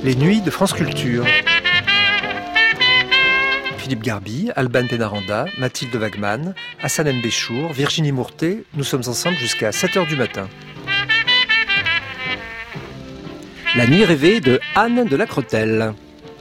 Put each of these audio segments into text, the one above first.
Les nuits de France Culture. Philippe Garby, Alban Pénaranda, Mathilde Wagman, Hassan M. Béchour, Virginie Mourtet, nous sommes ensemble jusqu'à 7h du matin. La nuit rêvée de Anne de la Crotelle.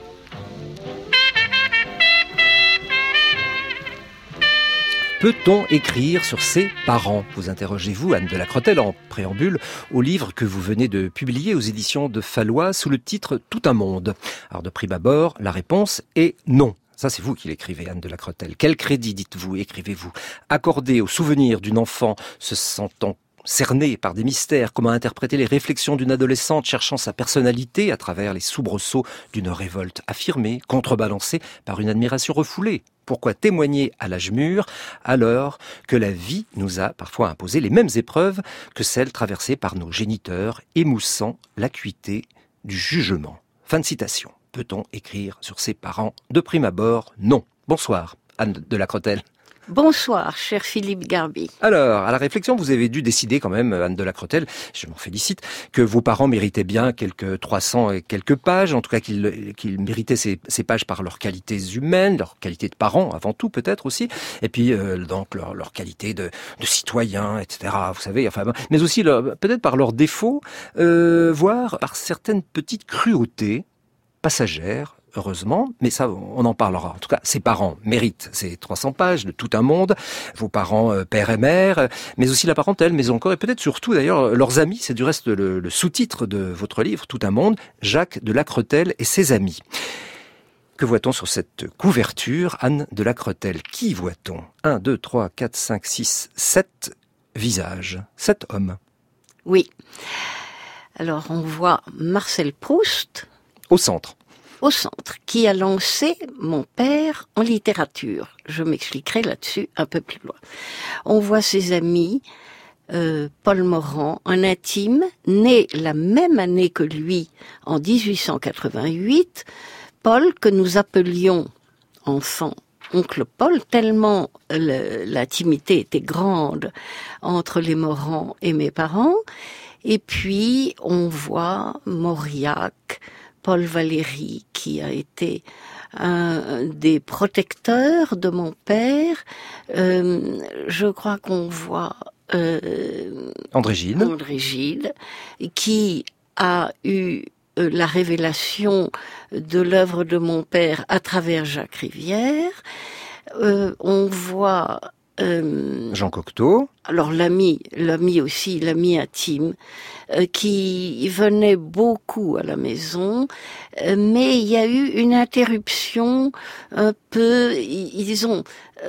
Peut-on écrire sur ses parents ? Vous interrogez-vous, Anne de la Crotelle, en préambule au livre que vous venez de publier aux éditions de Fallois sous le titre « Tout un monde ». Alors de prime abord, la réponse est non. Ça, c'est vous qui l'écrivez, Anne de la Crotelle. Quel crédit, dites-vous, écrivez-vous, accordé au souvenir d'une enfant se sentant cerné par des mystères, comment interpréter les réflexions d'une adolescente cherchant sa personnalité à travers les soubresauts d'une révolte affirmée, contrebalancée par une admiration refoulée. Pourquoi témoigner à l'âge mûr alors que la vie nous a parfois imposé les mêmes épreuves que celles traversées par nos géniteurs, émoussant l'acuité du jugement. Fin de citation. Peut-on écrire sur ses parents de prime abord ? Non. Bonsoir, Anne de la Crotelle. Bonsoir, cher Philippe Garby. Alors, à la réflexion, vous avez dû décider quand même, Anne de la Crotelle, je m'en félicite, que vos parents méritaient bien quelques 300 et quelques pages, en tout cas qu'ils méritaient ces pages par leurs qualités humaines, leur qualité de parents avant tout peut-être aussi, et puis donc leur qualité de citoyens, etc. Vous savez, enfin, mais aussi peut-être par leurs défauts, voire par certaines petites cruautés passagères. Heureusement, mais ça, on en parlera. En tout cas, ses parents méritent ces 300 pages de Tout un monde, vos parents père et mère, mais aussi la parentèle, mais encore et peut-être surtout d'ailleurs leurs amis. C'est du reste le sous-titre de votre livre, Tout un monde, Jacques de la Crotelle et ses amis. Que voit-on sur cette couverture, Anne de la Crotelle ? Qui voit-on ? 1, 2, 3, 4, 5, 6, 7 visages, 7 hommes. Oui. Alors, on voit Marcel Proust. Au centre, Qui a lancé mon père en littérature. Je m'expliquerai là-dessus un peu plus loin. On voit ses amis, Paul Morand, un intime, né la même année que lui, en 1888. Paul, que nous appelions enfant, oncle Paul, tellement l'intimité était grande entre les Morand et mes parents. Et puis, on voit Mauriac, Paul Valéry, qui a été un des protecteurs de mon père. Je crois qu'on voit André Gide, qui a eu la révélation de l'œuvre de mon père à travers Jacques Rivière. On voit Jean Cocteau. Alors l'ami aussi, l'ami intime, qui venait beaucoup à la maison, mais il y a eu une interruption un peu, ils ont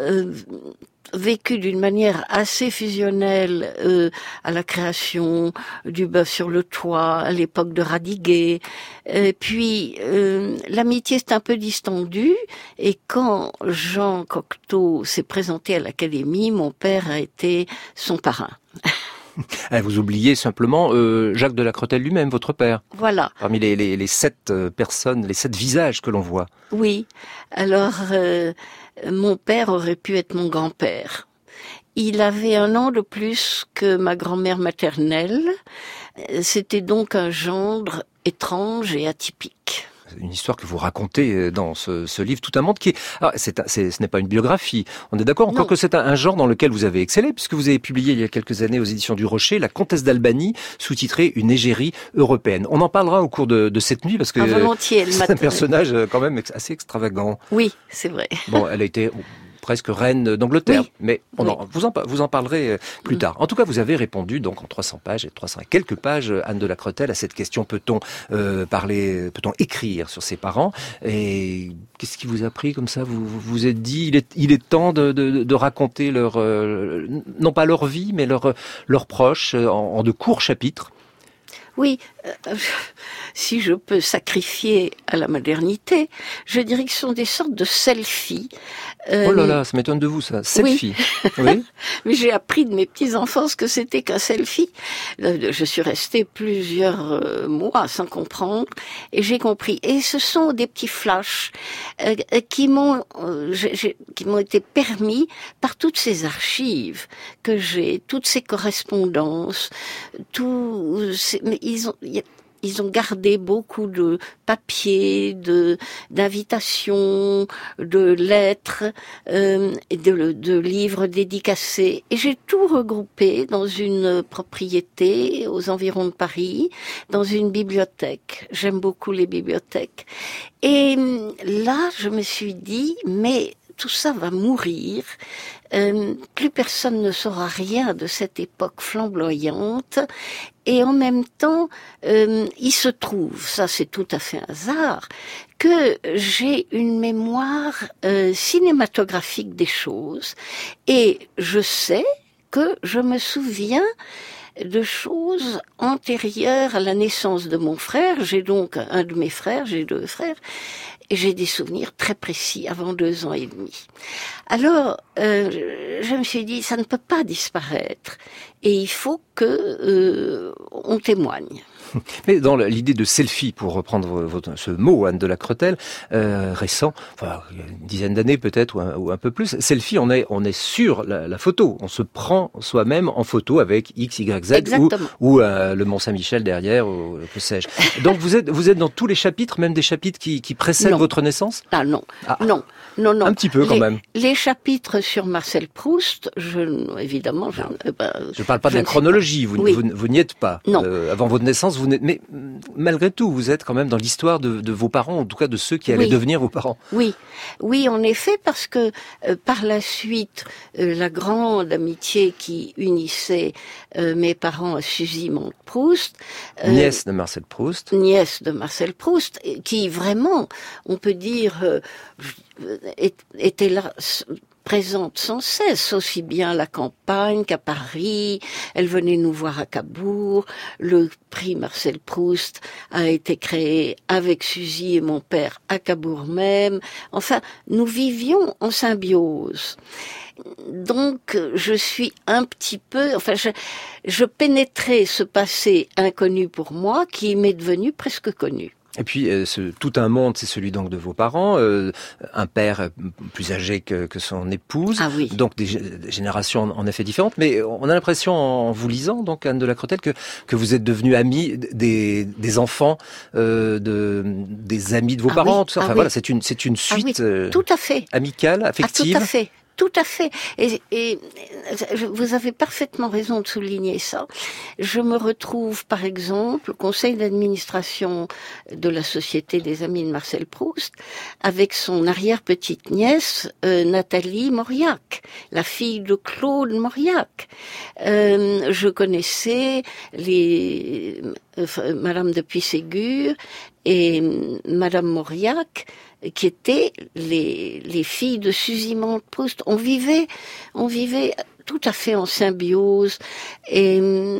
vécu d'une manière assez fusionnelle à la création du Bœuf sur le toit, à l'époque de Radiguet. Puis l'amitié s'est un peu distendue, et quand Jean Cocteau s'est présenté à l'Académie, mon père a été son parrain. Vous oubliez simplement Jacques de la Crotelle lui-même, votre père. Voilà. Parmi les 7 personnes, les 7 visages que l'on voit. Oui. Alors, mon père aurait pu être mon grand-père. Il avait 1 an de plus que ma grand-mère maternelle. C'était donc un gendre étrange et atypique. Une histoire que vous racontez dans ce livre Tout un monde qui est... Alors, ce n'est pas une biographie, on est d'accord, encore que c'est un genre dans lequel vous avez excellé, puisque vous avez publié il y a quelques années aux éditions du Rocher La Comtesse d'Albanie, sous-titrée Une égérie européenne. On en parlera au cours de cette nuit, parce que c'est un personnage quand même assez extravagant. Oui, c'est vrai. Bon, elle a été presque reine d'Angleterre, oui, peut vous en parlerez plus tard. En tout cas, vous avez répondu donc en 300 pages et 300 et quelques pages, Anne de la Crotelle, à cette question: peut-on écrire sur ses parents? Et qu'est-ce qui vous a pris comme ça? Vous vous êtes dit, il est temps de raconter leur, non pas leur vie, mais leurs proches en de courts chapitres. Oui, si je peux sacrifier à la modernité, je dirais que ce sont des sortes de selfies. Oh là là, ça m'étonne de vous, ça. Selfie. Oui. Mais j'ai appris de mes petits-enfants ce que c'était qu'un selfie. Je suis restée plusieurs mois sans comprendre, et j'ai compris. Et ce sont des petits flashs qui m'ont été permis par toutes ces archives que j'ai, toutes ces correspondances, ils ont gardé beaucoup de papiers, d'invitations, de lettres, et de livres dédicacés. Et j'ai tout regroupé dans une propriété aux environs de Paris, dans une bibliothèque. J'aime beaucoup les bibliothèques. Et là, je me suis dit, mais tout ça va mourir. Plus personne ne saura rien de cette époque flamboyante. Et en même temps, il se trouve, ça c'est tout à fait un hasard, que j'ai une mémoire cinématographique des choses. Et je sais que je me souviens de choses antérieures à la naissance de mon frère. J'ai donc un de mes frères, j'ai 2 frères, et j'ai des souvenirs très précis avant 2 ans et demi. Alors, je me suis dit, ça ne peut pas disparaître, et il faut que on témoigne. Mais dans l'idée de selfie, pour reprendre ce mot, Anne de la Cretelle, récent, enfin, il y a une dizaine d'années peut-être, ou un peu plus, selfie, on est sur la photo. On se prend soi-même en photo avec X, Y, Z, ou le Mont-Saint-Michel derrière, ou que sais-je. Donc vous êtes dans tous les chapitres, même des chapitres qui précèdent votre naissance? Non. Un petit peu quand même. Les chapitres sur Marcel Proust, évidemment, je parle pas de la chronologie, vous n'y êtes pas. Non. Avant votre naissance, mais malgré tout, vous êtes quand même dans l'histoire de vos parents, en tout cas de ceux qui allaient devenir vos parents. Oui, en effet, parce que par la suite, la grande amitié qui unissait mes parents à Suzy Proust, nièce de Marcel Proust, qui vraiment, on peut dire, était là, présente sans cesse, aussi bien à la campagne qu'à Paris. Elle venait nous voir à Cabourg. Le prix Marcel Proust a été créé avec Suzy et mon père à Cabourg même. Enfin, nous vivions en symbiose. Donc, je suis un petit peu, je pénétrais ce passé inconnu pour moi qui m'est devenu presque connu. Et puis, tout un monde, c'est celui donc de vos parents, un père plus âgé que son épouse, donc des générations en effet différentes, mais on a l'impression en vous lisant, donc Anne de la Cretelle, que vous êtes devenue amie des enfants, des amis de vos parents, tout ça. Voilà, c'est une suite tout à fait. Amicale, affective. Tout à fait. Et vous avez parfaitement raison de souligner ça. Je me retrouve, par exemple, au conseil d'administration de la Société des Amis de Marcel Proust, avec son arrière-petite-nièce, Nathalie Mauriac, la fille de Claude Mauriac. Je connaissais Madame de Puységur et Madame Mauriac, qui étaient les filles de Suzy Proust. On vivait tout à fait en symbiose, et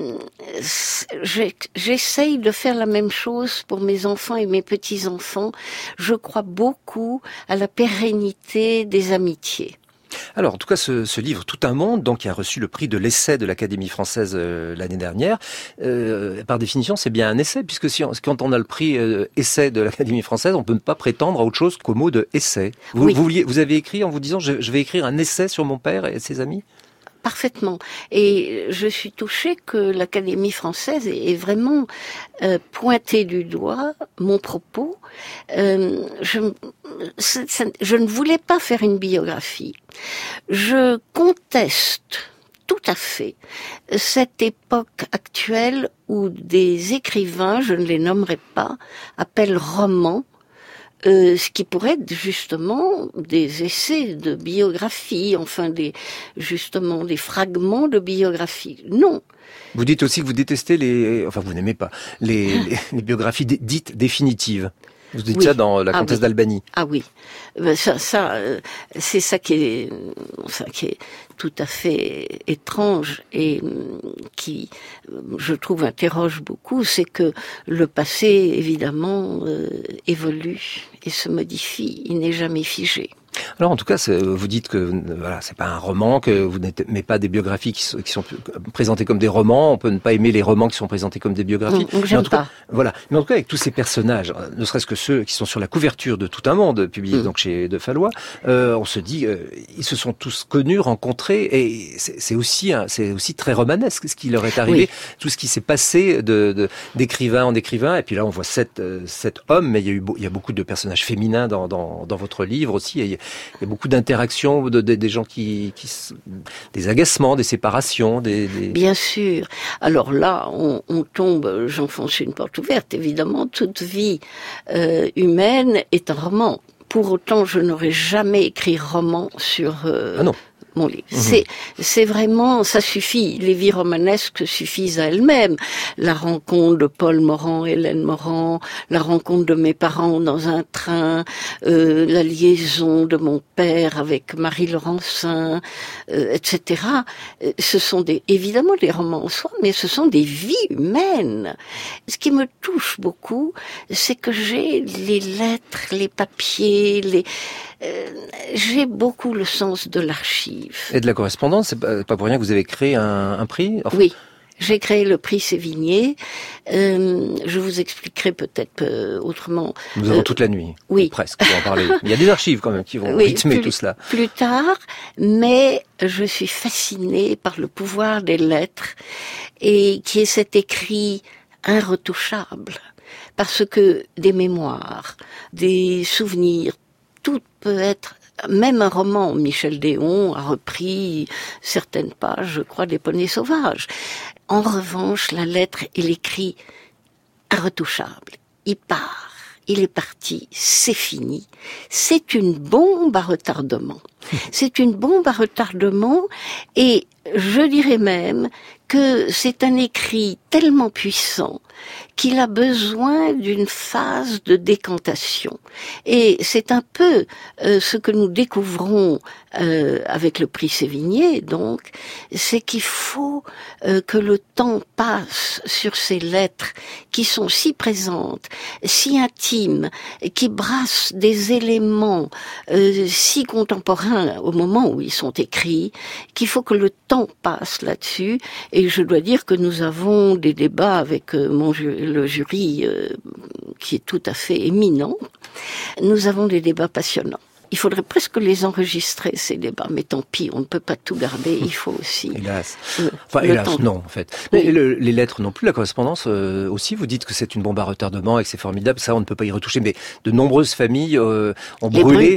j'essaye de faire la même chose pour mes enfants et mes petits-enfants. Je crois beaucoup à la pérennité des amitiés. Alors, en tout cas, ce livre, Tout un monde, donc, qui a reçu le prix de l'essai de l'Académie française l'année dernière, par définition, c'est bien un essai, puisque quand on a le prix essai de l'Académie française, on peut ne pas prétendre à autre chose qu'au mot de essai. Vous avez écrit en vous disant, je vais écrire un essai sur mon père et ses amis? Parfaitement. Et je suis touchée que l'Académie française ait vraiment pointé du doigt mon propos. Je ne voulais pas faire une biographie. Je conteste tout à fait cette époque actuelle où des écrivains, je ne les nommerai pas, appellent romans, ce qui pourrait être justement des essais de biographie, des fragments de biographie. Non. Vous dites aussi que vous détestez vous n'aimez pas les biographies dites définitives. Vous dites ça dans La Comtesse d'Albanie. Ah oui, c'est ça qui est tout à fait étrange et qui, je trouve, interroge beaucoup, c'est que le passé, évidemment, évolue et se modifie. Il n'est jamais figé. Alors en tout cas, vous dites que voilà, c'est pas un roman, que vous n'aimez pas des biographies qui sont présentées comme des romans. On peut ne pas aimer les romans qui sont présentés comme des biographies. J'aime pas. Voilà. Mais en tout cas, avec tous ces personnages, ne serait-ce que ceux qui sont sur la couverture de Tout un monde, publié donc chez De Fallois, on se dit, ils se sont tous connus, rencontrés, et c'est aussi très romanesque ce qui leur est arrivé, tout ce qui s'est passé d'écrivain en écrivain. Et puis là, on voit sept hommes, mais il y a beaucoup de personnages féminins dans votre livre aussi. Il y a beaucoup d'interactions, des gens des agacements, des séparations, Bien sûr. Alors là, on tombe, j'enfonce une porte ouverte. Évidemment, toute vie humaine est un roman. Pour autant, je n'aurais jamais écrit roman sur mon livre. C'est vraiment, ça suffit. Les vies romanesques suffisent à elles-mêmes. La rencontre de Paul Morand, Hélène Morand, la rencontre de mes parents dans un train, la liaison de mon père avec Marie Laurencin, etc. Ce sont évidemment des romans en soi, mais ce sont des vies humaines. Ce qui me touche beaucoup, c'est que j'ai les lettres, les papiers, j'ai beaucoup le sens de l'archive. Et de la correspondance, c'est pas pour rien que vous avez créé un prix. Enfin... Oui, j'ai créé le prix Sévigné. Je vous expliquerai peut-être autrement. Nous avons toute la nuit. Oui, presque pour en parler. Il y a des archives quand même qui vont rythmer tout cela. Plus tard, mais je suis fascinée par le pouvoir des lettres et qui est cet écrit irretouchable, parce que des mémoires, des souvenirs, tout peut être, même un roman. Michel Déon a repris certaines pages, je crois, des Poneys sauvages. En revanche, la lettre et l'écrit irretouchable. Il part, il est parti, c'est fini. C'est une bombe à retardement. C'est une bombe à retardement, et je dirais même que c'est un écrit tellement puissant qu'il a besoin d'une phase de décantation. Et c'est un peu ce que nous découvrons avec le prix Sévigné, donc, c'est qu'il faut que le temps passe sur ces lettres qui sont si présentes, si intimes, qui brassent des éléments si contemporains au moment où ils sont écrits, qu'il faut que le temps passe là-dessus. Et je dois dire que nous avons des débats avec le jury qui est tout à fait éminent. Nous avons des débats passionnants. Il faudrait presque les enregistrer, ces débats, mais tant pis, on ne peut pas tout garder, il faut aussi... Hélas. Hélas, non, en fait. Mais les lettres non plus, la correspondance aussi, vous dites que c'est une bombe à retardement et que c'est formidable, ça on ne peut pas y retoucher, mais de nombreuses familles ont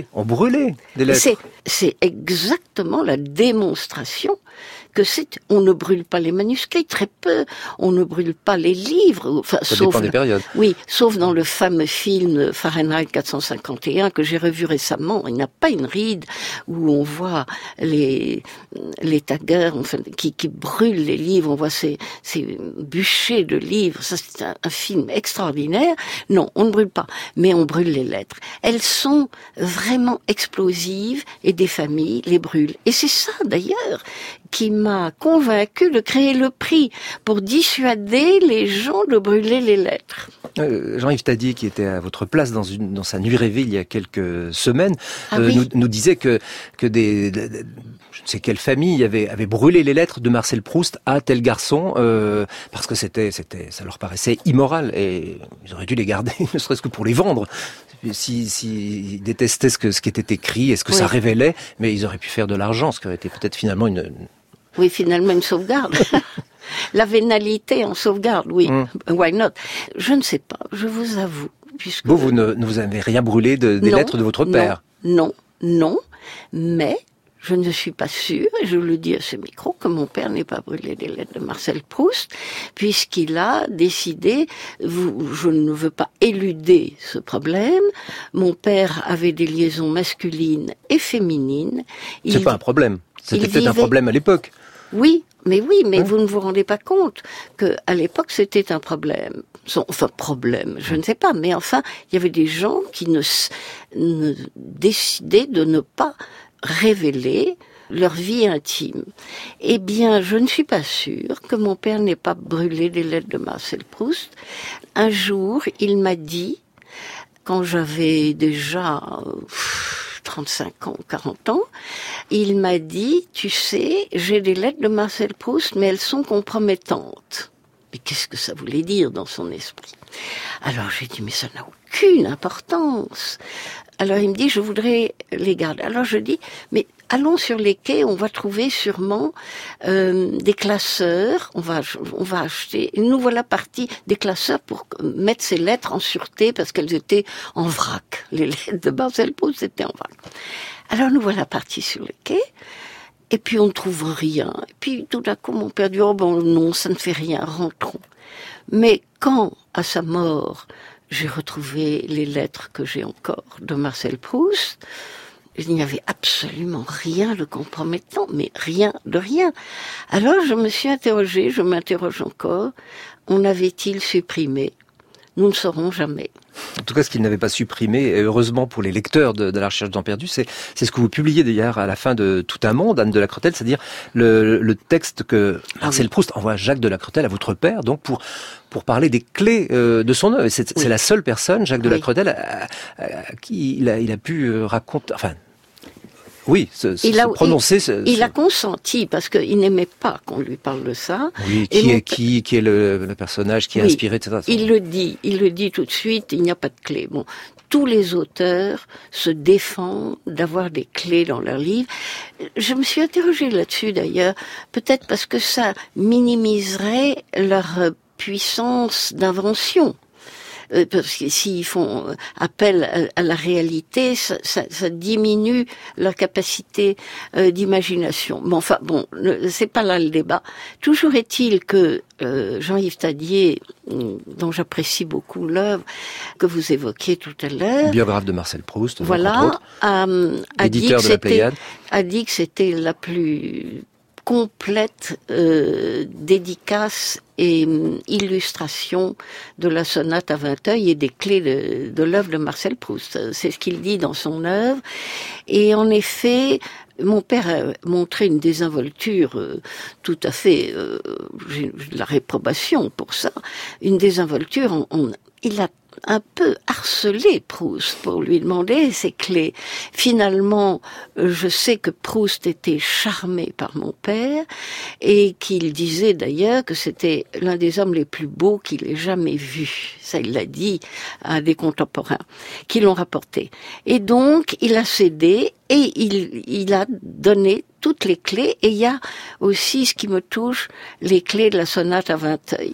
brûlé des lettres. C'est exactement la démonstration que on ne brûle pas les manuscrits, très peu, on ne brûle pas les livres, enfin, ça dépend des périodes. Oui, sauf dans le fameux film Fahrenheit 451 que j'ai revu récemment. Il n'a pas une ride où on voit les taggers, enfin, qui brûlent les livres, on voit ces bûchers de livres. Ça, c'est un film extraordinaire. Non, on ne brûle pas, mais on brûle les lettres. Elles sont vraiment explosives et des familles les brûlent. Et c'est ça, d'ailleurs, qui m'a convaincu de créer le prix pour dissuader les gens de brûler les lettres. Jean-Yves Tadier, qui était à votre place dans sa nuit rêvée il y a quelques semaines, nous disait que je ne sais quelle famille avait brûlé les lettres de Marcel Proust à tel garçon parce que ça leur paraissait immoral et ils auraient dû les garder, ne serait-ce que pour les vendre. S'ils détestaient ce qui était écrit et ce que ça révélait, mais ils auraient pu faire de l'argent, ce qui aurait été peut-être finalement finalement une sauvegarde. La vénalité en sauvegarde, oui. Why not? Je ne sais pas, je vous avoue. Puisque... Vous ne vous avez rien brûlé des lettres de votre père? Non, mais je ne suis pas sûre, et je le dis à ce micro, que mon père n'ait pas brûlé les lettres de Marcel Proust, puisqu'il a décidé, je ne veux pas éluder ce problème, mon père avait des liaisons masculines et féminines. C'est pas un problème, c'était peut-être un problème à l'époque. Oui, mais vous ne vous rendez pas compte que à l'époque c'était un problème. Enfin, problème, je ne sais pas, mais enfin, il y avait des gens qui ne décidaient de ne pas révéler leur vie intime. Eh bien, je ne suis pas sûre que mon père n'ait pas brûlé des lettres de Marcel Proust. Un jour, il m'a dit, quand j'avais déjà 35 ans, 40 ans, il m'a dit, tu sais, j'ai des lettres de Marcel Proust, mais elles sont compromettantes. Mais qu'est-ce que ça voulait dire dans son esprit? Alors j'ai dit, mais ça n'a aucune importance. Alors il me dit, je voudrais les garder. Alors je dis, mais allons sur les quais, on va trouver sûrement des classeurs. On va acheter. Nous voilà partis des classeurs pour mettre ces lettres en sûreté parce qu'elles étaient en vrac. Les lettres de Marcel Proust étaient en vrac. Alors nous voilà partis sur les quais. Et puis on ne trouve rien. Et puis tout d'un coup mon père dit, oh bon non, ça ne fait rien, rentrons. Mais quand, à sa mort, j'ai retrouvé les lettres que j'ai encore de Marcel Proust, il n'y avait absolument rien de compromettant, mais rien de rien. Alors je me suis interrogée, je m'interroge encore, en avait-il supprimé? Nous ne saurons jamais. En tout cas, ce qu'il n'avait pas supprimé, et heureusement pour les lecteurs de la recherche du temps perdu, c'est ce que vous publiez d'ailleurs à la fin de Tout un monde, Anne de la Crotelle, c'est-à-dire le texte que Marcel Proust envoie à Jacques de la Crotelle, à votre père, donc pour parler des clés de son œuvre. C'est la seule personne, Jacques de la Crotelle, à qui il a pu raconter... Enfin, oui, prononcer. Il a consenti parce qu'il n'aimait pas qu'on lui parle de ça. Oui, qui est le personnage qui a inspiré, etc. Il le dit tout de suite. Il n'y a pas de clé. Bon, tous les auteurs se défendent d'avoir des clés dans leurs livres. Je me suis interrogée là-dessus d'ailleurs, peut-être parce que ça minimiserait leur puissance d'invention. Parce que s'ils font appel à la réalité, ça diminue leur capacité d'imagination. Mais enfin, bon, c'est pas là le débat. Toujours est-il que Jean-Yves Tadier, dont j'apprécie beaucoup l'œuvre que vous évoquiez tout à l'heure, biographe de Marcel Proust, voilà, entre autres, éditeur de la Pléiade, a dit que c'était la plus complète dédicace et illustration de la sonate à Vinteuil et des clés de l'œuvre de Marcel Proust. C'est ce qu'il dit dans son œuvre. Et en effet, mon père a montré une désinvolture tout à fait, j'ai de la réprobation pour ça, une désinvolture. Il a un peu harcelé Proust pour lui demander ses clés. Finalement, je sais que Proust était charmé par mon père et qu'il disait d'ailleurs que c'était l'un des hommes les plus beaux qu'il ait jamais vus. Ça, il l'a dit à des contemporains qui l'ont rapporté. Et donc, il a cédé et il a donné toutes les clés. Et il y a aussi, ce qui me touche, les clés de la sonate à Vinteuil.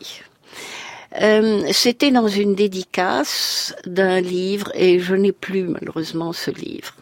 C'était dans une dédicace d'un livre, et je n'ai plus malheureusement ce livre.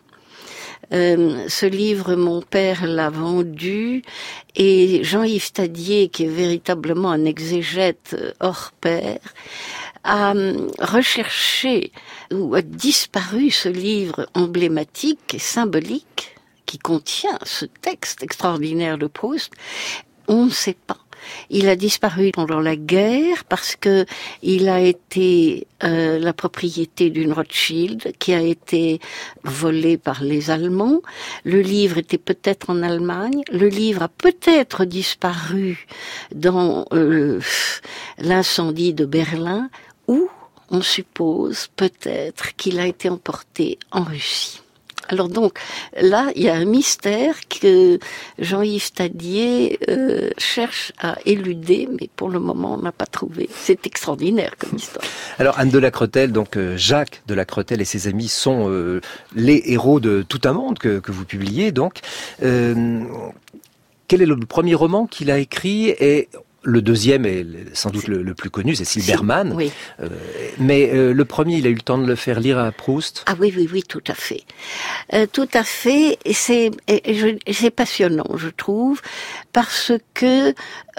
Ce livre, mon père l'a vendu, et Jean-Yves Tadier, qui est véritablement un exégète hors pair, a recherché ou a disparu ce livre emblématique et symbolique qui contient ce texte extraordinaire de Proust. On ne sait pas. Il a disparu pendant la guerre parce que il a été la propriété d'une Rothschild qui a été volée par les Allemands. Le livre était peut-être en Allemagne. Le livre a peut-être disparu dans l'incendie de Berlin, ou on suppose peut-être qu'il a été emporté en Russie. Alors donc, là, il y a un mystère que Jean-Yves Tadier cherche à éluder, mais pour le moment, on n'a pas trouvé. C'est extraordinaire comme histoire. Alors, Anne de la Crotelle, donc Jacques de la Crotelle et ses amis sont les héros de Tout un monde que vous publiez. Donc, quel est le premier roman qu'il a écrit? Et le deuxième est sans doute le plus connu, c'est Silbermann. Oui. Mais le premier, il a eu le temps de le faire lire à Proust. Ah oui, tout à fait. Tout à fait. Et c'est passionnant, je trouve, parce que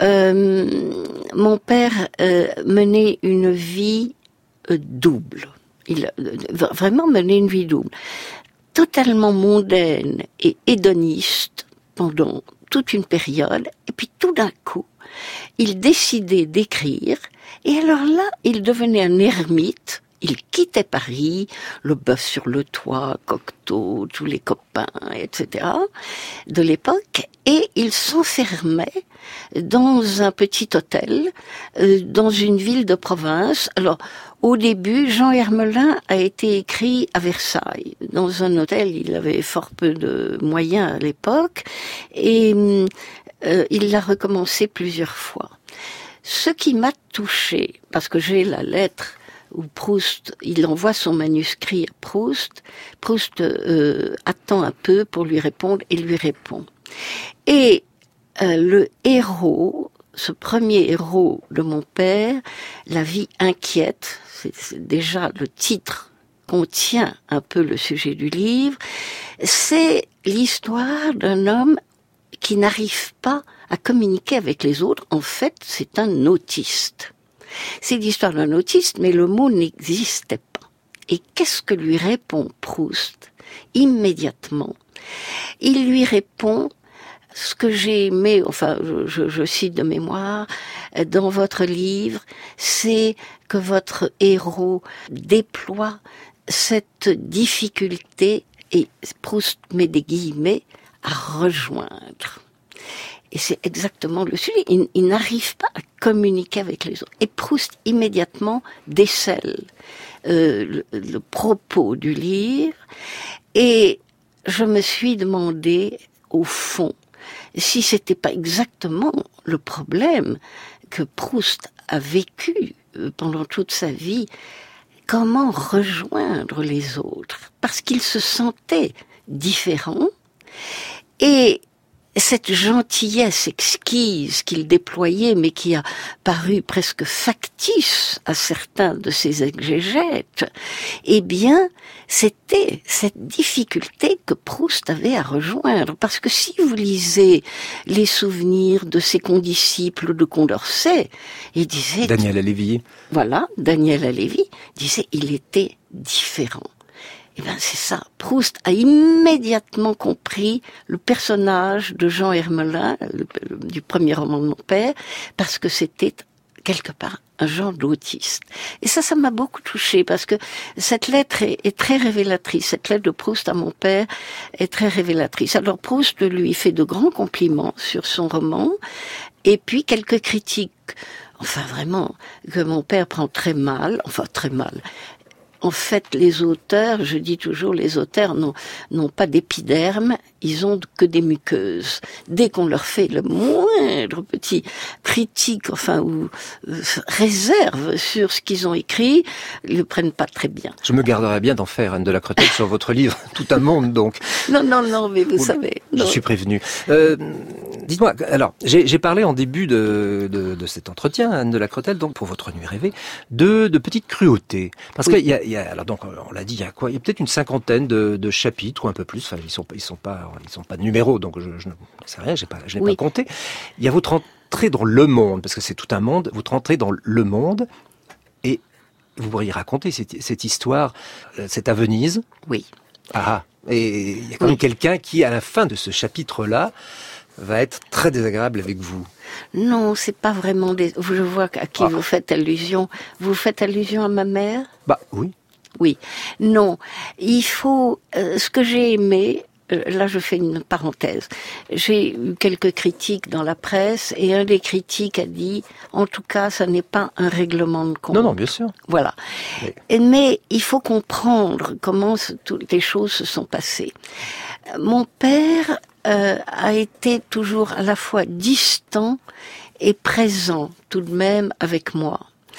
mon père menait une vie double. Il a vraiment mené une vie double. Totalement mondaine et hédoniste pendant toute une période. Et puis tout d'un coup, il décidait d'écrire, et alors là, il devenait un ermite. Il quittait Paris, le bœuf sur le toit, Cocteau, tous les copains, etc. de l'époque, et il s'enfermait dans un petit hôtel, dans une ville de province. Alors, au début, Jean Hermelin a été écrit à Versailles, dans un hôtel. Il avait fort peu de moyens à l'époque, et il l'a recommencé plusieurs fois. Ce qui m'a touchée, parce que j'ai la lettre où Proust, il envoie son manuscrit à Proust. Proust attend un peu pour lui répondre et lui répond. Et le héros, ce premier héros de mon père, La vie inquiète, c'est déjà le titre contient un peu le sujet du livre, c'est l'histoire d'un homme qui n'arrive pas à communiquer avec les autres. En fait, c'est un autiste. C'est l'histoire d'un autiste, mais le mot n'existait pas. Et qu'est-ce que lui répond Proust? Immédiatement, il lui répond ce que j'ai aimé, enfin, je cite de mémoire, dans votre livre, c'est que votre héros déploie cette difficulté, et Proust met des guillemets, à rejoindre. Et c'est exactement le sujet. Il n'arrive pas à communiquer avec les autres. Et Proust immédiatement décèle le propos du livre. Et je me suis demandé, au fond, si c'était pas exactement le problème que Proust a vécu pendant toute sa vie. Comment rejoindre les autres? Parce qu'il se sentait différent. Et cette gentillesse exquise qu'il déployait, mais qui a paru presque factice à certains de ses exégètes, eh bien, c'était cette difficulté que Proust avait à rejoindre. Parce que si vous lisez les souvenirs de ses condisciples de Condorcet, il disait... Daniel Halévy. Voilà, Daniel Halévy disait il était différent. Eh bien, c'est ça. Proust a immédiatement compris le personnage de Jean Hermelin, du premier roman de mon père, parce que c'était quelque part un genre d'autiste. Et ça m'a beaucoup touchée, parce que cette lettre est très révélatrice. Cette lettre de Proust à mon père est très révélatrice. Alors Proust lui fait de grands compliments sur son roman, et puis quelques critiques. Enfin, vraiment, que mon père prend très mal. En fait, les auteurs, je dis toujours, les auteurs n'ont pas d'épiderme, ils ont que des muqueuses. Dès qu'on leur fait le moindre petit critique, enfin, ou réserve sur ce qu'ils ont écrit, ils le prennent pas très bien. Je me garderais bien d'en faire, Anne de la Cretelle, sur votre livre, Tout un monde, donc. Non, mais vous savez. Je suis prévenu. Dites-moi, alors, j'ai parlé en début de cet entretien, Anne de la Cretelle, donc, pour votre nuit rêvée, de petites cruautés. Parce qu'il y a, alors donc, on l'a dit, il y a quoi? Il y a peut-être une cinquantaine de chapitres, ou un peu plus, enfin, ils sont pas de numéros, donc je ne sais rien, je n'ai pas compté. Il y a votre entrée dans le monde, parce que c'est tout un monde, votre entrée dans le monde, et vous pourriez raconter cette histoire, c'est à Venise. Oui. Ah, et il y a quand même quelqu'un qui, à la fin de ce chapitre-là, va être très désagréable avec vous. Non, c'est pas vraiment je vois à qui vous faites allusion. Vous faites allusion à ma mère? Bah, oui. Oui. Non. Il faut, ce que j'ai aimé, là je fais une parenthèse, j'ai eu quelques critiques dans la presse, et un des critiques a dit, en tout cas, ça n'est pas un règlement de compte. Non, bien sûr. Voilà. Mais il faut comprendre comment toutes les choses se sont passées. Mon père a été toujours à la fois distant et présent tout de même avec moi.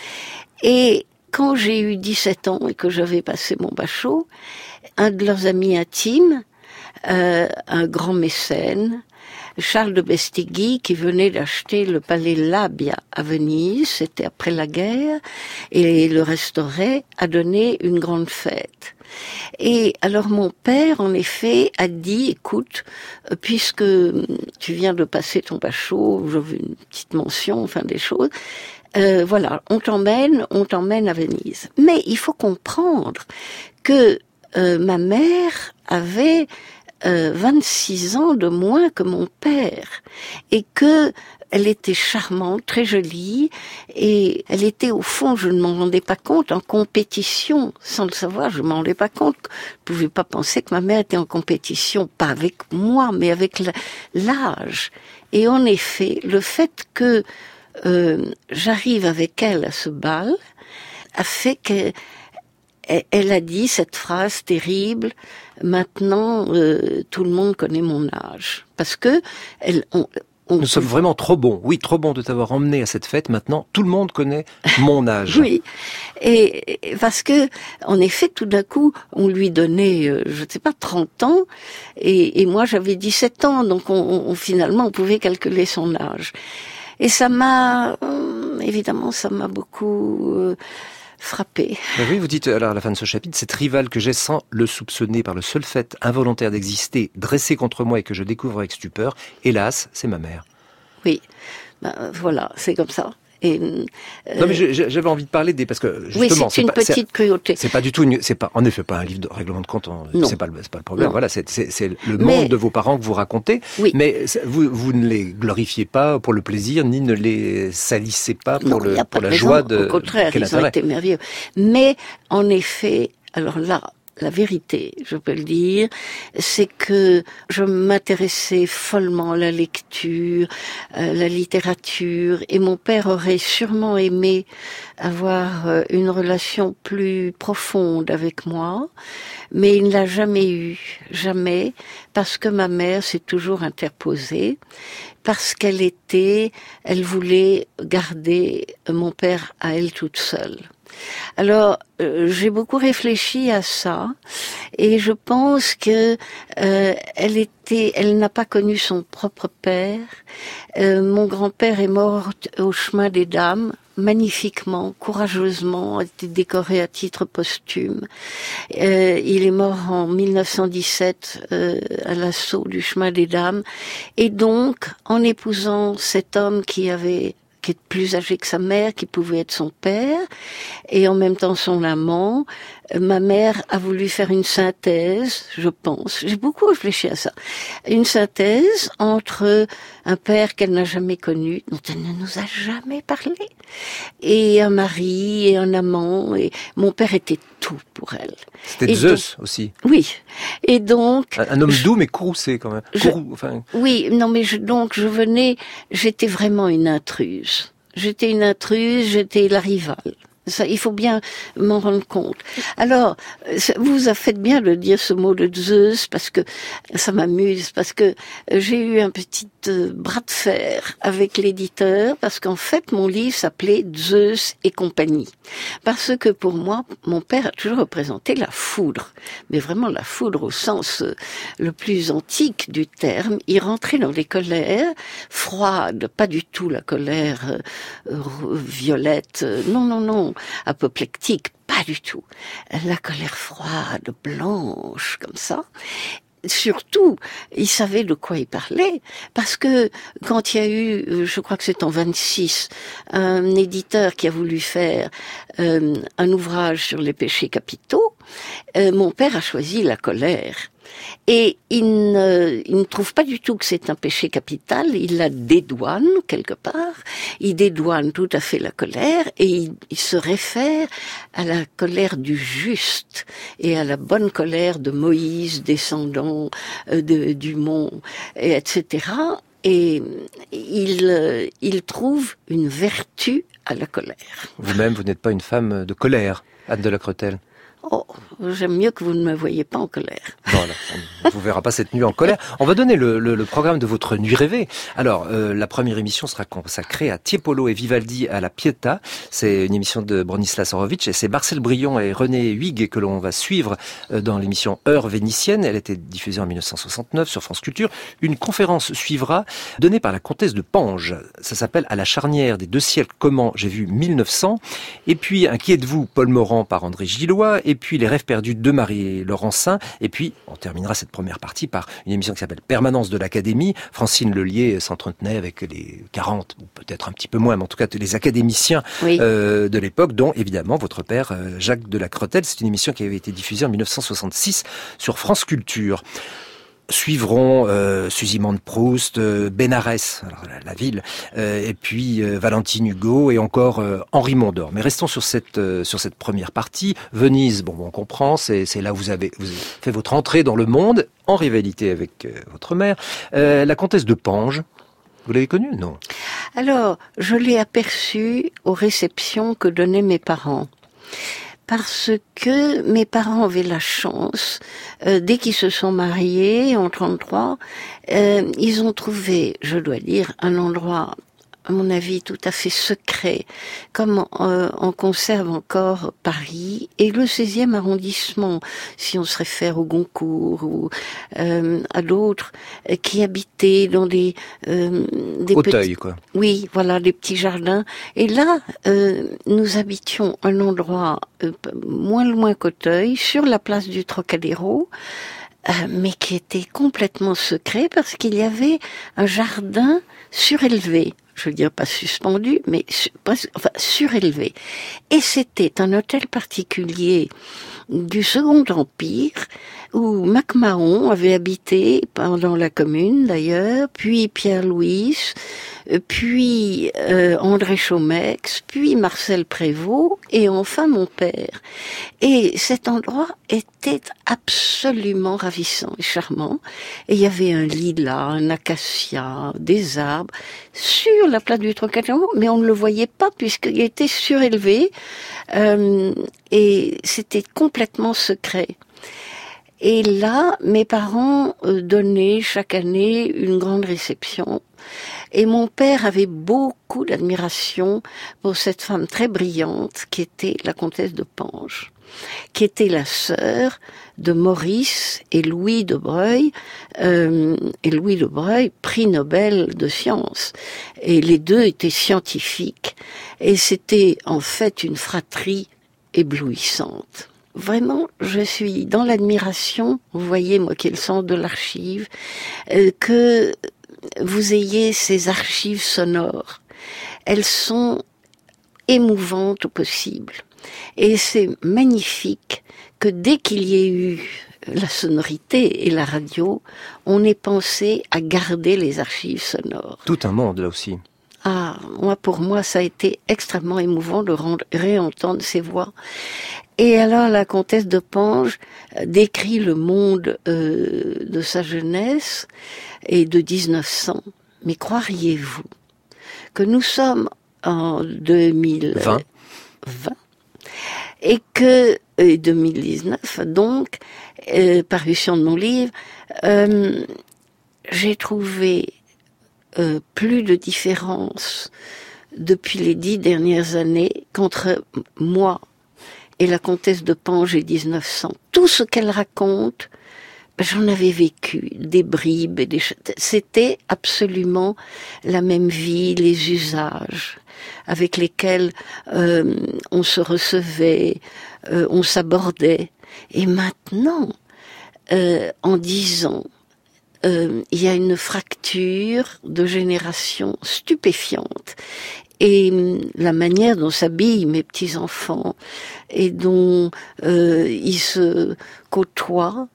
Et quand j'ai eu 17 ans et que j'avais passé mon bachot, un de leurs amis intimes, un grand mécène, Charles de Bestegui, qui venait d'acheter le palais Labia à Venise, c'était après la guerre, et le restaurait, a donné une grande fête. Et alors mon père, en effet, a dit, écoute, puisque tu viens de passer ton bachot, je veux une petite mention, enfin des choses, voilà, on t'emmène à Venise. Mais il faut comprendre que ma mère avait 26 ans de moins que mon père, et que elle était charmante, très jolie, et elle était au fond, je ne m'en rendais pas compte, en compétition, sans le savoir, je ne m'en rendais pas compte. Je ne pouvais pas penser que ma mère était en compétition, pas avec moi, mais avec l'âge. Et en effet, le fait que j'arrive avec elle à ce bal a fait qu'elle a dit cette phrase terrible. Maintenant, tout le monde connaît mon âge, parce que nous sommes vraiment trop bons. Oui, trop bons de t'avoir emmené à cette fête. Maintenant, tout le monde connaît mon âge. Oui, et parce que, en effet, tout d'un coup, on lui donnait, je ne sais pas, 30 ans, et moi j'avais 17 ans, donc finalement, on pouvait calculer son âge. Et ça m'a, évidemment, ça m'a beaucoup frappé. Ben oui, vous dites alors à la fin de ce chapitre, cette rivale que j'ai sans le soupçonner par le seul fait involontaire d'exister, dressée contre moi et que je découvre avec stupeur, hélas, c'est ma mère. Oui, ben, voilà, c'est comme ça. Et, non mais j'avais envie de parler des parce que justement oui, c'est une petite cruauté. C'est pas du tout c'est pas en effet pas un livre de règlement de compte, c'est pas le problème. Non. Voilà, c'est le monde de vos parents que vous racontez, oui. Mais vous ne les glorifiez pas pour le plaisir ni ne les salissez pas pour la joie de. Au contraire, ils ont été merveilleux. Mais en effet, alors là, la vérité, je peux le dire, c'est que je m'intéressais follement à la lecture, la littérature, et mon père aurait sûrement aimé avoir une relation plus profonde avec moi, mais il ne l'a jamais eu, jamais, parce que ma mère s'est toujours interposée, parce elle voulait garder mon père à elle toute seule. Alors, j'ai beaucoup réfléchi à ça, et je pense que elle n'a pas connu son propre père. Mon grand-père est mort au chemin des Dames, magnifiquement, courageusement, a été décoré à titre posthume. Il est mort en 1917 à l'assaut du chemin des Dames, et donc, en épousant cet homme qui est plus âgé que sa mère, qui pouvait être son père, et en même temps son amant, ma mère a voulu faire une synthèse, je pense. J'ai beaucoup réfléchi à ça. Une synthèse entre un père qu'elle n'a jamais connu, dont elle ne nous a jamais parlé, et un mari et un amant, et mon père était tout pour elle. C'était Zeus aussi. Oui. Et donc... Un homme doux mais courroucé quand même. Oui, non mais j'étais vraiment une intruse. J'étais la rivale. Ça, il faut bien m'en rendre compte. Alors, vous faites bien de dire ce mot de Zeus, parce que ça m'amuse, parce que j'ai eu un petit bras de fer avec l'éditeur, parce qu'en fait, mon livre s'appelait Zeus et compagnie. Parce que pour moi, mon père a toujours représenté la foudre, mais vraiment la foudre au sens le plus antique du terme. Il rentrait dans les colères froides, pas du tout la colère violette, non, apoplectique, pas du tout. La colère froide, blanche, comme ça. Surtout, il savait de quoi il parlait, parce que quand il y a eu, je crois que c'est en 26, un éditeur qui a voulu faire un ouvrage sur les péchés capitaux, mon père a choisi la colère. Et il ne trouve pas du tout que c'est un péché capital, il la dédouane quelque part, il dédouane tout à fait la colère, et il se réfère à la colère du juste, et à la bonne colère de Moïse, descendant du mont, etc. Et il trouve une vertu à la colère. Vous-même, vous n'êtes pas une femme de colère, Anne de la Cretelle. Oh, j'aime mieux que vous ne me voyez pas en colère. Voilà, on ne vous verra pas cette nuit en colère. On va donner le programme de votre nuit rêvée. Alors, la première émission sera consacrée à Tiepolo et Vivaldi à la Pietà. C'est une émission de Bronislas Horowitz et c'est Marcel Brion et René Huyghe que l'on va suivre dans l'émission Heure vénitienne. Elle a été diffusée en 1969 sur France Culture. Une conférence suivra donnée par la comtesse de Pange. Ça s'appelle À la charnière des deux siècles, comment j'ai vu 1900. Et puis, Un Qui êtes-vous, Paul Morand par André Gillois. Et puis Les rêves perdus de Marie-Laurencin. Et puis, on terminera cette première partie par une émission qui s'appelle Permanence de l'Académie. Francine Lelier s'entretenait avec les 40, ou peut-être un petit peu moins, mais en tout cas les académiciens de l'époque, dont évidemment votre père, Jacques de la Cretelle. C'est une émission qui avait été diffusée en 1966 sur France Culture. Suivront Suzy Mande-Proust, Bénarès, alors la ville, et puis Valentine Hugo et encore Henri Mondor. Mais restons sur cette première partie. Venise, bon, on comprend, c'est là où vous avez fait votre entrée dans le monde en rivalité avec votre mère. La comtesse de Pange. Vous l'avez connu? Non. Alors, je l'ai aperçu aux réceptions que donnaient mes parents. Parce que mes parents avaient la chance, dès qu'ils se sont mariés en 1933, ils ont trouvé, je dois dire, un endroit, à mon avis, tout à fait secret, comme on conserve encore Paris et le 16e arrondissement, si on se réfère au Goncourt ou à d'autres, qui habitaient dans des Auteuil, petits... quoi. Oui, voilà, des petits jardins. Et là, nous habitions un endroit moins loin qu'Auteuil, sur la place du Trocadéro, mais qui était complètement secret parce qu'il y avait un jardin surélevé. Je veux dire pas suspendu, mais surélevé. Et c'était un hôtel particulier du Second Empire où MacMahon avait habité pendant la Commune d'ailleurs, puis Pierre-Louis, puis André Chaumex, puis Marcel Prévost et enfin mon père. Et cet endroit était absolument ravissant et charmant. Et il y avait un lilas, un acacia, des arbres sur la place du Trocadéro, mais on ne le voyait pas puisqu'il était surélevé et c'était complètement secret. Et là, mes parents donnaient chaque année une grande réception. Et mon père avait beaucoup d'admiration pour cette femme très brillante qui était la comtesse de Pange, qui était la sœur de Maurice et Louis de Broglie, prix Nobel de sciences. Et les deux étaient scientifiques. Et c'était en fait une fratrie éblouissante. Vraiment, je suis dans l'admiration, vous voyez, moi qui ai le sens de l'archive, que vous ayez ces archives sonores. Elles sont émouvantes au possible. Et c'est magnifique que dès qu'il y ait eu la sonorité et la radio, on ait pensé à garder les archives sonores. Tout un monde, là aussi. Ah, pour moi, ça a été extrêmement émouvant de réentendre ces voix. Et alors, la comtesse de Pange décrit le monde de sa jeunesse et de 1900. Mais croiriez-vous que nous sommes en 2020 et que 2019, donc, parution de mon livre, j'ai trouvé plus de différence depuis les 10 dernières années qu'entre moi et la comtesse de Pange et 1900. Tout ce qu'elle raconte, j'en avais vécu, des bribes et c'était absolument la même vie, les usages avec lesquels on se recevait, on s'abordait. Et maintenant, en 10 ans, il y a une fracture de génération stupéfiante. Et la manière dont s'habillent mes petits-enfants et dont ils se côtoient,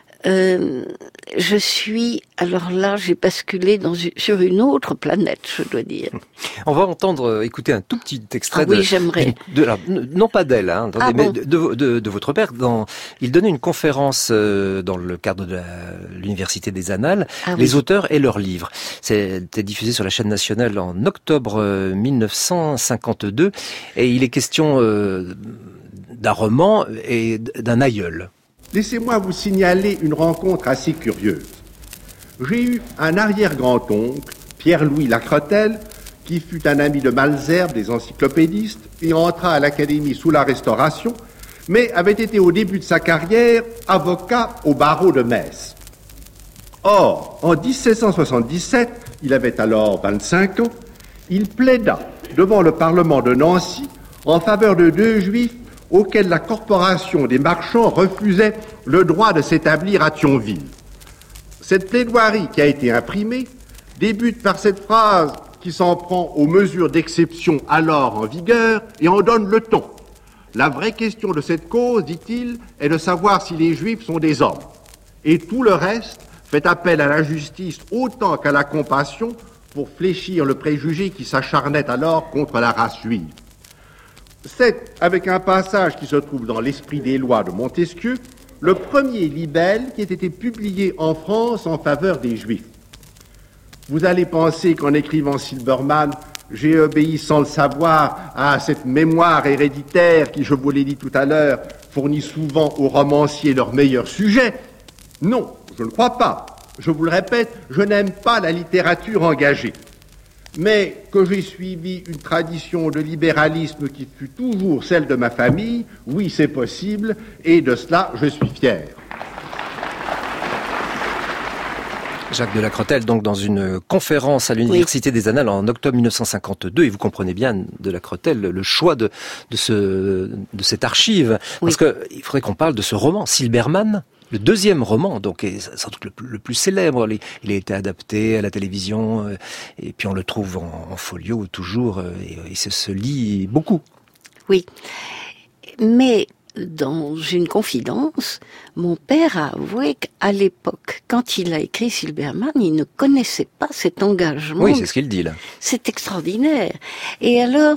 je suis, alors là, j'ai basculé sur une autre planète, je dois dire. On va écouter un tout petit extrait oui, j'aimerais. Non pas d'elle, hein, mais bon. de votre père. Il donnait une conférence dans le cadre de l'Université des Annales, les auteurs et leurs livres. C'était diffusé sur la chaîne nationale en octobre 1952, et il est question d'un roman et d'un aïeul. Laissez-moi vous signaler une rencontre assez curieuse. J'ai eu un arrière-grand-oncle, Pierre-Louis Lacretelle, qui fut un ami de Malesherbes, des encyclopédistes, et entra à l'Académie sous la Restauration, mais avait été au début de sa carrière avocat au barreau de Metz. Or, en 1777, il avait alors 25 ans, il plaida devant le Parlement de Nancy en faveur de 2 juifs auquel la corporation des marchands refusait le droit de s'établir à Thionville. Cette plaidoirie qui a été imprimée débute par cette phrase qui s'en prend aux mesures d'exception alors en vigueur et en donne le ton. La vraie question de cette cause, dit-il, est de savoir si les Juifs sont des hommes. Et tout le reste fait appel à la justice autant qu'à la compassion pour fléchir le préjugé qui s'acharnait alors contre la race juive. C'est, avec un passage qui se trouve dans l'Esprit des lois de Montesquieu, le premier libelle qui ait été publié en France en faveur des Juifs. Vous allez penser qu'en écrivant Silbermann, j'ai obéi sans le savoir à cette mémoire héréditaire qui, je vous l'ai dit tout à l'heure, fournit souvent aux romanciers leurs meilleurs sujets. Non, je ne crois pas. Je vous le répète, je n'aime pas la littérature engagée. Mais que j'ai suivi une tradition de libéralisme qui fut toujours celle de ma famille, oui, c'est possible, et de cela, je suis fier. Jacques de Lacretelle, donc dans une conférence à l'Université des Annales en octobre 1952, et vous comprenez bien, de Lacretelle, le choix de cette archive, parce qu'il faudrait qu'on parle de ce roman, Silbermann, le deuxième roman, donc est sans doute le plus célèbre. Il a été adapté à la télévision, et puis on le trouve en folio toujours, et se lit beaucoup. Oui, mais dans une confidence, mon père a avoué qu'à l'époque, quand il a écrit Silbermann, il ne connaissait pas cet engagement. Oui, c'est ce qu'il dit là. C'est extraordinaire. Et alors,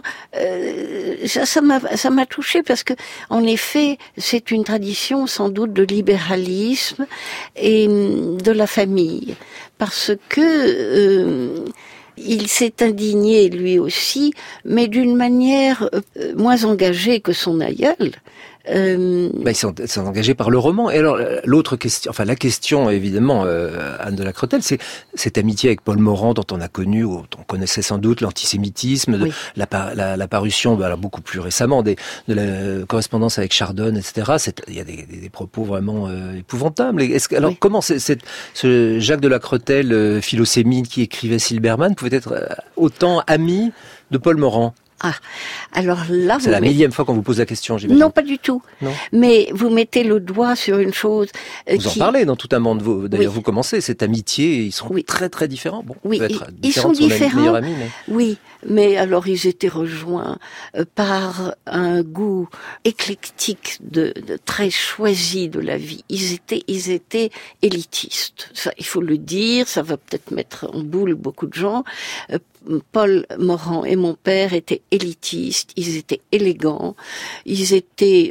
ça m'a touchée parce que, en effet, c'est une tradition sans doute de libéralisme et de la famille, parce que il s'est indigné lui aussi, mais d'une manière moins engagée que son aïeul. Ils sont engagés par le roman. Et alors, l'autre question, enfin la question évidemment, Anne de Lacretelle, c'est cette amitié avec Paul Morand dont on a connu, on connaissait sans doute l'antisémitisme, oui. la parution, alors beaucoup plus récemment, de la correspondance avec Chardonne, etc. Il y a des propos vraiment épouvantables. Alors oui. Comment ce Jacques de Lacretelle, philosémite qui écrivait Silbermann, pouvait être autant ami de Paul Morand? Ah, alors là, c'est la millième fois qu'on vous pose la question, j'imagine. Non, pas du tout. Non. Mais vous mettez le doigt sur une chose vous en parlez dans Tout un monde. D'ailleurs, oui. Vous commencez cette amitié. Ils sont très très différents. Bon, oui, ils sont différents. Amis, mais... Oui, mais alors ils étaient rejoints par un goût éclectique de très choisi de la vie. Ils étaient élitistes. Ça, il faut le dire. Ça va peut-être mettre en boule beaucoup de gens. Paul Morand et mon père étaient élitistes, ils étaient élégants, ils étaient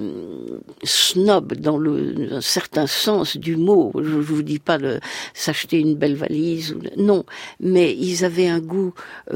snobs dans un certain sens du mot. Je vous dis pas de s'acheter une belle valise, non, mais ils avaient un goût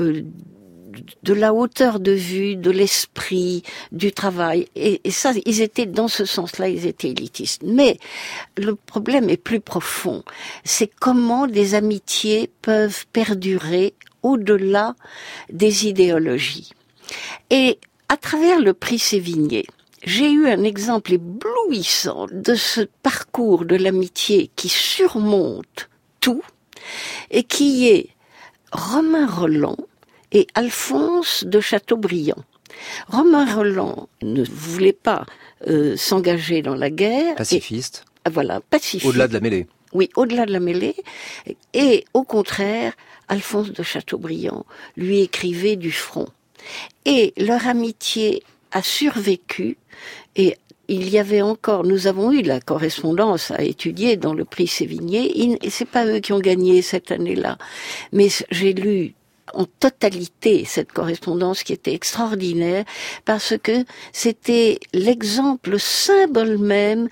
de la hauteur de vue, de l'esprit, du travail. Et ça, ils étaient dans ce sens-là, ils étaient élitistes. Mais le problème est plus profond. C'est comment des amitiés peuvent perdurer au-delà des idéologies. Et à travers le prix Sévigné, j'ai eu un exemple éblouissant de ce parcours de l'amitié qui surmonte tout et qui est Romain Rolland et Alphonse de Chateaubriand. Romain Rolland ne voulait pas s'engager dans la guerre. Pacifiste. Voilà, pacifiste. Au-delà de la mêlée. Oui, au-delà de la mêlée. Et au contraire, Alphonse de Chateaubriand lui écrivait du front. Et leur amitié a survécu et il y avait encore, nous avons eu la correspondance à étudier dans le prix Sévigné, et c'est pas eux qui ont gagné cette année-là, mais j'ai lu en totalité cette correspondance qui était extraordinaire parce que c'était l'exemple symbole même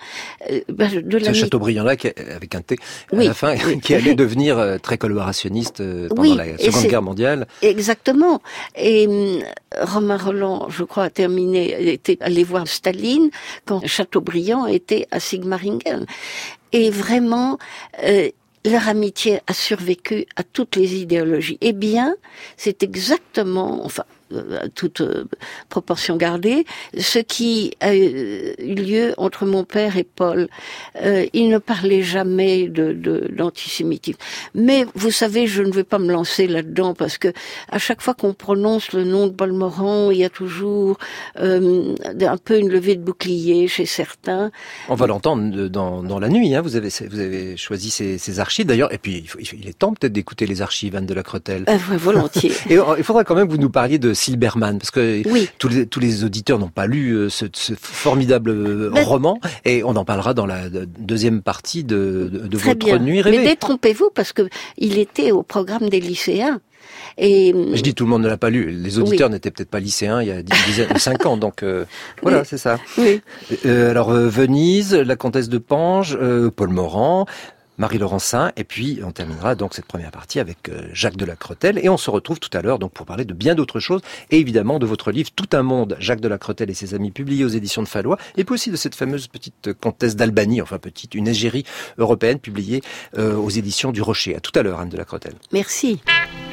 de la... Ce Chateaubriand-là, avec un T à la fin, qui allait devenir très collaborationniste pendant la Seconde Guerre mondiale. Exactement. Et Romain Rolland, je crois, a terminé, était allé voir Staline quand Chateaubriand était à Sigmaringen. Et vraiment... leur amitié a survécu à toutes les idéologies. Eh bien, c'est exactement, enfin, à toute proportion gardée, ce qui a eu lieu entre mon père et Paul. Il ne parlait jamais d'antisémitisme. Mais vous savez, je ne vais pas me lancer là-dedans parce que à chaque fois qu'on prononce le nom de Paul Morand, il y a toujours un peu une levée de bouclier chez certains. On va l'entendre dans la nuit. Hein. Vous avez choisi ces archives d'ailleurs. Et puis il est temps peut-être d'écouter les archives, Anne de Lacretelle. Volontiers. Et il faudra quand même que vous nous parliez de Silbermann, parce que oui. tous les auditeurs n'ont pas lu ce formidable roman, et on en parlera dans la deuxième partie de votre nuit rêvée. Mais détrompez-vous, parce que il était au programme des lycéens. Et je dis tout le monde ne l'a pas lu. Les auditeurs n'étaient peut-être pas lycéens il y a 5 ans, donc voilà, c'est ça. Oui. Alors Venise, la comtesse de Pange, Paul Morand, Marie Laurencin, et puis on terminera donc cette première partie avec Jacques Delacretelle, et on se retrouve tout à l'heure donc pour parler de bien d'autres choses, et évidemment de votre livre Tout un monde, Jacques Delacretelle et ses amis, publié aux éditions de Fallois, et puis aussi de cette fameuse petite comtesse d'Albanie, enfin petite, une égérie européenne publiée aux éditions du Rocher. À tout à l'heure, Anne Delacretelle. Merci.